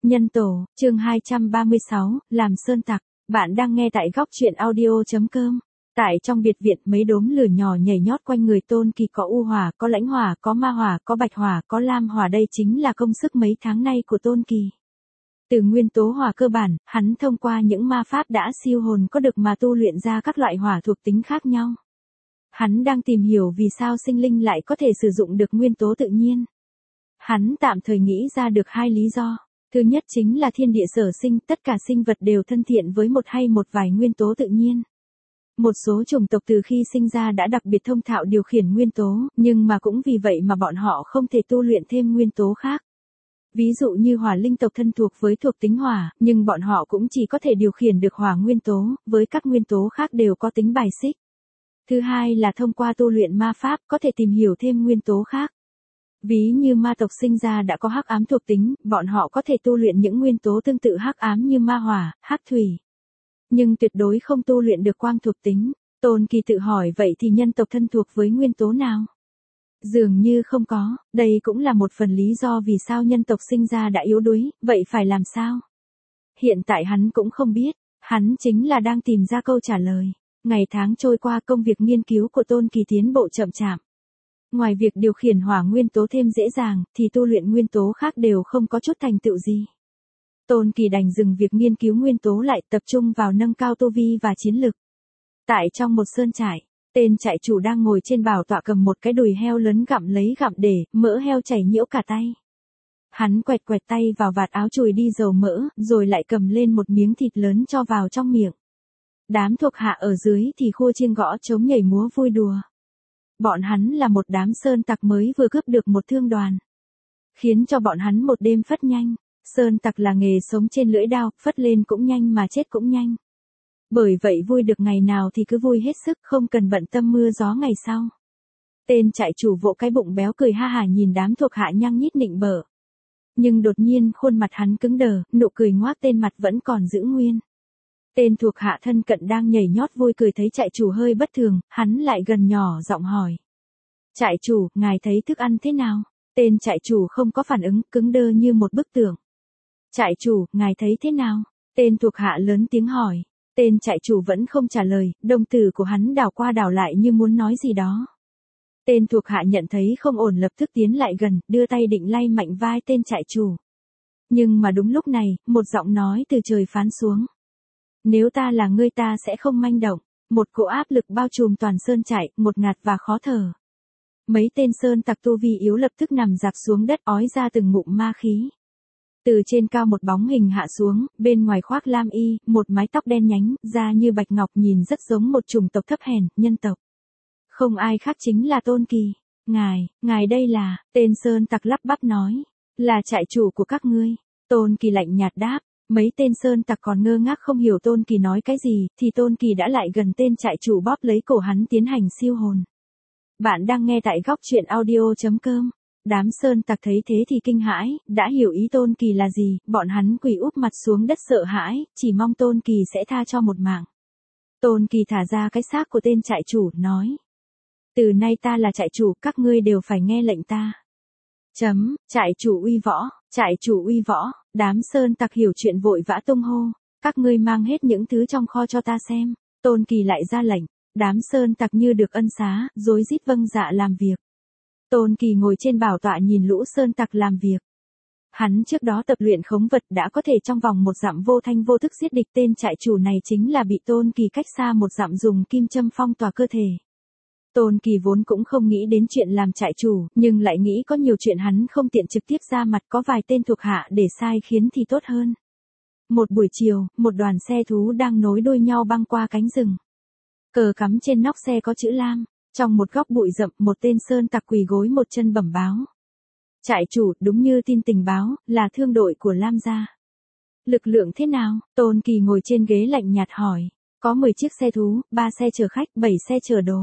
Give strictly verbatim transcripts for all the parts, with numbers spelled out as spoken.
Nhân tổ, chương hai trăm ba mươi sáu, làm sơn tặc. Bạn đang nghe tại góc truyện audio.com. Tại trong biệt viện, mấy đốm lửa nhỏ nhảy nhót quanh người Tôn Kỳ, có u hỏa, có lãnh hỏa, có ma hỏa, có bạch hỏa, có lam hỏa, đây chính là công sức mấy tháng nay của Tôn Kỳ. Từ nguyên tố hỏa cơ bản, hắn thông qua những ma pháp đã siêu hồn có được mà tu luyện ra các loại hỏa thuộc tính khác nhau. Hắn đang tìm hiểu vì sao sinh linh lại có thể sử dụng được nguyên tố tự nhiên. Hắn tạm thời nghĩ ra được hai lý do. Thứ nhất chính là thiên địa sở sinh, tất cả sinh vật đều thân thiện với một hay một vài nguyên tố tự nhiên. Một số chủng tộc từ khi sinh ra đã đặc biệt thông thạo điều khiển nguyên tố, nhưng mà cũng vì vậy mà bọn họ không thể tu luyện thêm nguyên tố khác. Ví dụ như hỏa linh tộc thân thuộc với thuộc tính hỏa, nhưng bọn họ cũng chỉ có thể điều khiển được hỏa nguyên tố, với các nguyên tố khác đều có tính bài xích. Thứ hai là thông qua tu luyện ma pháp có thể tìm hiểu thêm nguyên tố khác. Ví như ma tộc sinh ra đã có hắc ám thuộc tính, bọn họ có thể tu luyện những nguyên tố tương tự hắc ám như ma hỏa, hắc thủy. Nhưng tuyệt đối không tu luyện được quang thuộc tính. Tôn Kỳ tự hỏi vậy thì nhân tộc thân thuộc với nguyên tố nào? Dường như không có, đây cũng là một phần lý do vì sao nhân tộc sinh ra đã yếu đuối, vậy phải làm sao? Hiện tại hắn cũng không biết, hắn chính là đang tìm ra câu trả lời. Ngày tháng trôi qua, công việc nghiên cứu của Tôn Kỳ tiến bộ chậm chạp. Ngoài việc điều khiển hỏa nguyên tố thêm dễ dàng, thì tu luyện nguyên tố khác đều không có chút thành tựu gì. Tôn Kỳ đành dừng việc nghiên cứu nguyên tố lại, tập trung vào nâng cao tu vi và chiến lực. Tại trong một sơn trại, tên trại chủ đang ngồi trên bảo tọa cầm một cái đùi heo lớn gặm lấy gặm để, mỡ heo chảy nhiễu cả tay. Hắn quẹt quẹt tay vào vạt áo chùi đi dầu mỡ, rồi lại cầm lên một miếng thịt lớn cho vào trong miệng. Đám thuộc hạ ở dưới thì khua chiêng gõ trống nhảy múa vui đùa. Bọn hắn là một đám sơn tặc mới vừa cướp được một thương đoàn. Khiến cho bọn hắn một đêm phất nhanh. Sơn tặc là nghề sống trên lưỡi đao, phất lên cũng nhanh mà chết cũng nhanh. Bởi vậy vui được ngày nào thì cứ vui hết sức, không cần bận tâm mưa gió ngày sau. Tên trại chủ vỗ cái bụng béo cười ha hả nhìn đám thuộc hạ nhăng nhít nịnh bợ. Nhưng đột nhiên khuôn mặt hắn cứng đờ, nụ cười ngoác tên mặt vẫn còn giữ nguyên. Tên thuộc hạ thân cận đang nhảy nhót vui cười thấy trại chủ hơi bất thường, hắn lại gần nhỏ giọng hỏi. Trại chủ, ngài thấy thức ăn thế nào? Tên trại chủ không có phản ứng, cứng đơ như một bức tượng. Trại chủ, ngài thấy thế nào? Tên thuộc hạ lớn tiếng hỏi. Tên trại chủ vẫn không trả lời, đồng tử của hắn đảo qua đảo lại như muốn nói gì đó. Tên thuộc hạ nhận thấy không ổn lập tức tiến lại gần, đưa tay định lay mạnh vai tên trại chủ. Nhưng mà đúng lúc này, một giọng nói từ trời phán xuống. Nếu ta là ngươi ta sẽ không manh động. Một cỗ áp lực bao trùm toàn sơn trại, một ngạt và khó thở. Mấy tên sơn tặc tu vi yếu lập tức nằm dạp xuống đất ói ra từng ngụm ma khí. Từ trên cao một bóng hình hạ xuống, bên ngoài khoác lam y, một mái tóc đen nhánh, da như bạch ngọc nhìn rất giống một chủng tộc thấp hèn, nhân tộc. Không ai khác chính là Tôn Kỳ. Ngài, ngài đây là, tên sơn tặc lắp bắp nói, là trại chủ của các ngươi. Tôn Kỳ lạnh nhạt đáp. Mấy tên sơn tặc còn ngơ ngác không hiểu Tôn Kỳ nói cái gì, thì Tôn Kỳ đã lại gần tên trại chủ bóp lấy cổ hắn tiến hành siêu hồn. Bạn đang nghe tại góc truyện audio.com. Đám sơn tặc thấy thế thì kinh hãi, đã hiểu ý Tôn Kỳ là gì, bọn hắn quỳ úp mặt xuống đất sợ hãi, chỉ mong Tôn Kỳ sẽ tha cho một mạng. Tôn Kỳ thả ra cái xác của tên trại chủ, nói. Từ nay ta là trại chủ, các ngươi đều phải nghe lệnh ta. Chấm, trại chủ uy võ, trại chủ uy võ, đám sơn tặc hiểu chuyện vội vã tung hô. Các ngươi mang hết những thứ trong kho cho ta xem. Tôn Kỳ lại ra lệnh, đám sơn tặc như được ân xá, rối rít vâng dạ làm việc. Tôn Kỳ ngồi trên bảo tọa nhìn lũ sơn tặc làm việc. Hắn trước đó tập luyện khống vật đã có thể trong vòng một dặm vô thanh vô thức giết địch, tên trại chủ này chính là bị Tôn Kỳ cách xa một dặm dùng kim châm phong tỏa cơ thể. Tôn Kỳ vốn cũng không nghĩ đến chuyện làm trại chủ, nhưng lại nghĩ có nhiều chuyện hắn không tiện trực tiếp ra mặt, có vài tên thuộc hạ để sai khiến thì tốt hơn. Một buổi chiều, một đoàn xe thú đang nối đuôi nhau băng qua cánh rừng. Cờ cắm trên nóc xe có chữ Lam. Trong một góc bụi rậm, một tên sơn tặc quỳ gối một chân bẩm báo. Trại chủ, đúng như tin tình báo, là thương đội của Lam gia. Lực lượng thế nào? Tôn Kỳ ngồi trên ghế lạnh nhạt hỏi. Có mười chiếc xe thú, ba xe chở khách, bảy xe chở đồ.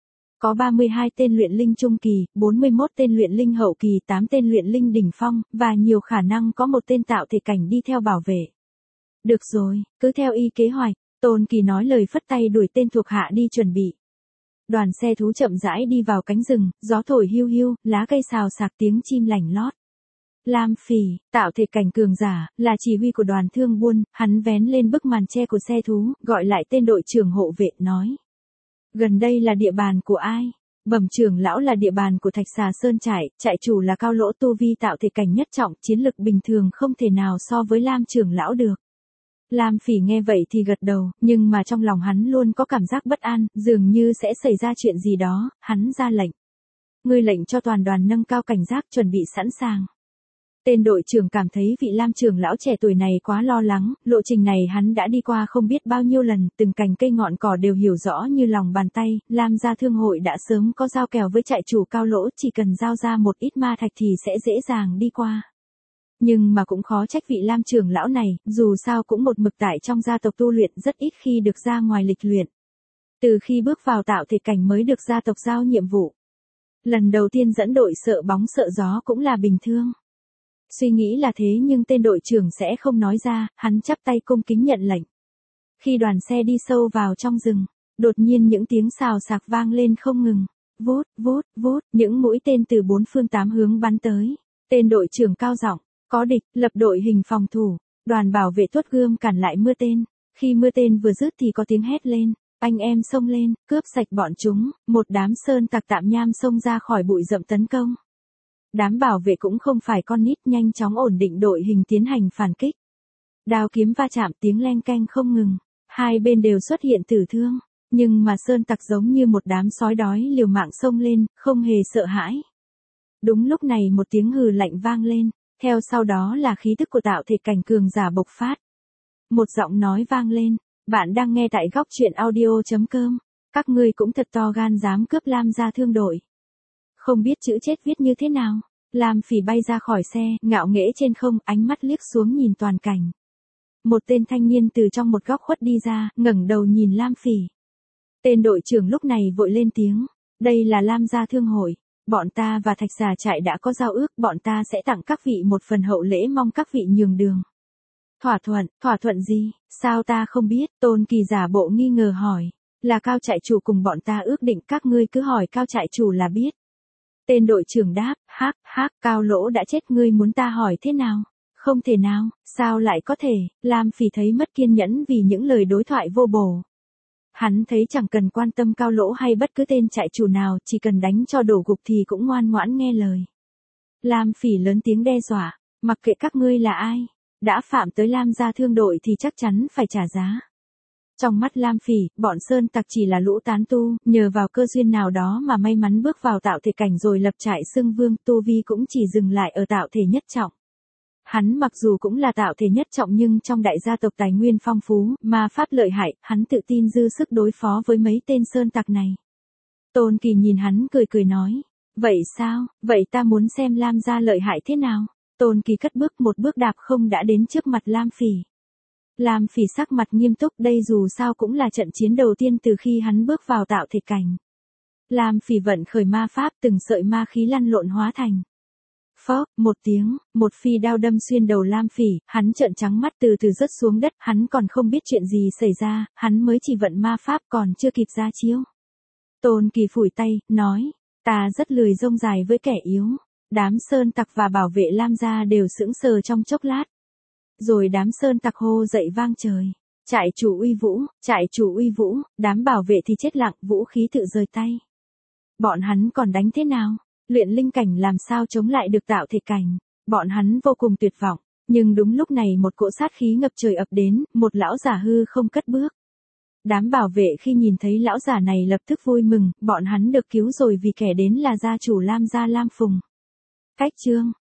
Có ba mươi hai tên luyện linh trung kỳ, bốn mươi mốt tên luyện linh hậu kỳ, tám tên luyện linh đỉnh phong, và nhiều khả năng có một tên tạo thể cảnh đi theo bảo vệ. Được rồi, cứ theo y kế hoạch. Tôn Kỳ nói lời phất tay đuổi tên thuộc hạ đi chuẩn bị. Đoàn xe thú chậm rãi đi vào cánh rừng, gió thổi hiu hiu, lá cây xào xạc tiếng chim lảnh lót. Lam Phỉ, tạo thể cảnh cường giả, là chỉ huy của đoàn thương buôn, hắn vén lên bức màn che của xe thú, gọi lại tên đội trưởng hộ vệ, nói. Gần đây là địa bàn của ai? Bẩm trưởng lão là địa bàn của Thạch Xà Sơn trại, trại chủ là Cao Lỗ tu vi tạo thể cảnh nhất trọng, chiến lực bình thường không thể nào so với Lam trưởng lão được. Lam Phỉ nghe vậy thì gật đầu, nhưng mà trong lòng hắn luôn có cảm giác bất an, dường như sẽ xảy ra chuyện gì đó, hắn ra lệnh. Ngươi lệnh cho toàn đoàn nâng cao cảnh giác, chuẩn bị sẵn sàng. Tên đội trưởng cảm thấy vị Lam trưởng lão trẻ tuổi này quá lo lắng, lộ trình này hắn đã đi qua không biết bao nhiêu lần, từng cành cây ngọn cỏ đều hiểu rõ như lòng bàn tay, Lam gia thương hội đã sớm có giao kèo với trại chủ Cao Lỗ, chỉ cần giao ra một ít ma thạch thì sẽ dễ dàng đi qua. Nhưng mà cũng khó trách vị Lam trưởng lão này, dù sao cũng một mực tại trong gia tộc tu luyện, rất ít khi được ra ngoài lịch luyện. Từ khi bước vào tạo thể cảnh mới được gia tộc giao nhiệm vụ. Lần đầu tiên dẫn đội sợ bóng sợ gió cũng là bình thường. Suy nghĩ là thế nhưng tên đội trưởng sẽ không nói ra, hắn chắp tay cung kính nhận lệnh. Khi đoàn xe đi sâu vào trong rừng, đột nhiên những tiếng xào xạc vang lên không ngừng. Vút, vút, vút, những mũi tên từ bốn phương tám hướng bắn tới. Tên đội trưởng cao giọng, có địch, lập đội hình phòng thủ. Đoàn bảo vệ tuốt gươm cản lại mưa tên. Khi mưa tên vừa dứt thì có tiếng hét lên. Anh em xông lên, cướp sạch bọn chúng. Một đám sơn tặc tạm nham xông ra khỏi bụi rậm tấn công. Đám bảo vệ cũng không phải con nít, nhanh chóng ổn định đội hình tiến hành phản kích. Đao kiếm va chạm, tiếng leng keng không ngừng. Hai bên đều xuất hiện tử thương. Nhưng mà sơn tặc giống như một đám sói đói liều mạng xông lên, không hề sợ hãi. Đúng lúc này một tiếng hừ lạnh vang lên. Theo sau đó là khí tức của tạo thể cảnh cường giả bộc phát. Một giọng nói vang lên. Bạn đang nghe tại góc truyện audio.com. Các ngươi cũng thật to gan dám cướp Lam gia thương đội. Không biết chữ chết viết như thế nào. Lam Phỉ bay ra khỏi xe, ngạo nghễ trên không, ánh mắt liếc xuống nhìn toàn cảnh. Một tên thanh niên từ trong một góc khuất đi ra, ngẩng đầu nhìn Lam Phỉ. Tên đội trưởng lúc này vội lên tiếng. Đây là Lam gia thương hội. Bọn ta và Thạch Xà trại đã có giao ước, bọn ta sẽ tặng các vị một phần hậu lễ, mong các vị nhường đường. Thỏa thuận, thỏa thuận gì, sao ta không biết, Tôn Kỳ giả bộ nghi ngờ hỏi. Là Cao trại chủ cùng bọn ta ước định, các ngươi cứ hỏi Cao trại chủ là biết. Tên đội trưởng đáp, hắc, hắc, Cao Lỗ đã chết, ngươi muốn ta hỏi thế nào? Không thể nào, sao lại có thể, Lam Phỉ thấy mất kiên nhẫn vì những lời đối thoại vô bổ. Hắn thấy chẳng cần quan tâm Cao Lỗ hay bất cứ tên trại chủ nào, chỉ cần đánh cho đổ gục thì cũng ngoan ngoãn nghe lời. Lam Phỉ lớn tiếng đe dọa, mặc kệ các ngươi là ai, đã phạm tới Lam gia thương đội thì chắc chắn phải trả giá. Trong mắt Lam Phỉ, bọn sơn tặc chỉ là lũ tán tu, nhờ vào cơ duyên nào đó mà may mắn bước vào tạo thể cảnh rồi lập trại xưng vương, tu vi cũng chỉ dừng lại ở tạo thể nhất trọng. Hắn mặc dù cũng là tạo thể nhất trọng nhưng trong đại gia tộc tài nguyên phong phú, ma pháp lợi hại, hắn tự tin dư sức đối phó với mấy tên sơn tặc này. Tôn Kỳ nhìn hắn cười cười nói, vậy sao, vậy ta muốn xem Lam gia lợi hại thế nào. Tôn Kỳ cất bước một bước đạp không đã đến trước mặt Lam Phỉ. Lam Phỉ sắc mặt nghiêm túc, đây dù sao cũng là trận chiến đầu tiên từ khi hắn bước vào tạo thể cảnh. Lam Phỉ vận khởi ma pháp, từng sợi ma khí lăn lộn hóa thành. Phốc, một tiếng, một phi đao đâm xuyên đầu Lam Phỉ, hắn trợn trắng mắt từ từ rớt xuống đất, hắn còn không biết chuyện gì xảy ra, hắn mới chỉ vận ma pháp còn chưa kịp ra chiêu. Tôn Kỳ phủi tay, nói, ta rất lười rông dài với kẻ yếu. Đám sơn tặc và bảo vệ Lam gia đều sững sờ trong chốc lát. Rồi đám sơn tặc hô dậy vang trời. Trại chủ uy vũ, trại chủ uy vũ, đám bảo vệ thì chết lặng, vũ khí tự rời tay. Bọn hắn còn đánh thế nào? Luyện linh cảnh làm sao chống lại được tạo thể cảnh? Bọn hắn vô cùng tuyệt vọng. Nhưng đúng lúc này một cỗ sát khí ngập trời ập đến, một lão giả hư không cất bước. Đám bảo vệ khi nhìn thấy lão giả này lập tức vui mừng, bọn hắn được cứu rồi vì kẻ đến là gia chủ Lam gia Lam Phùng. Cách chương,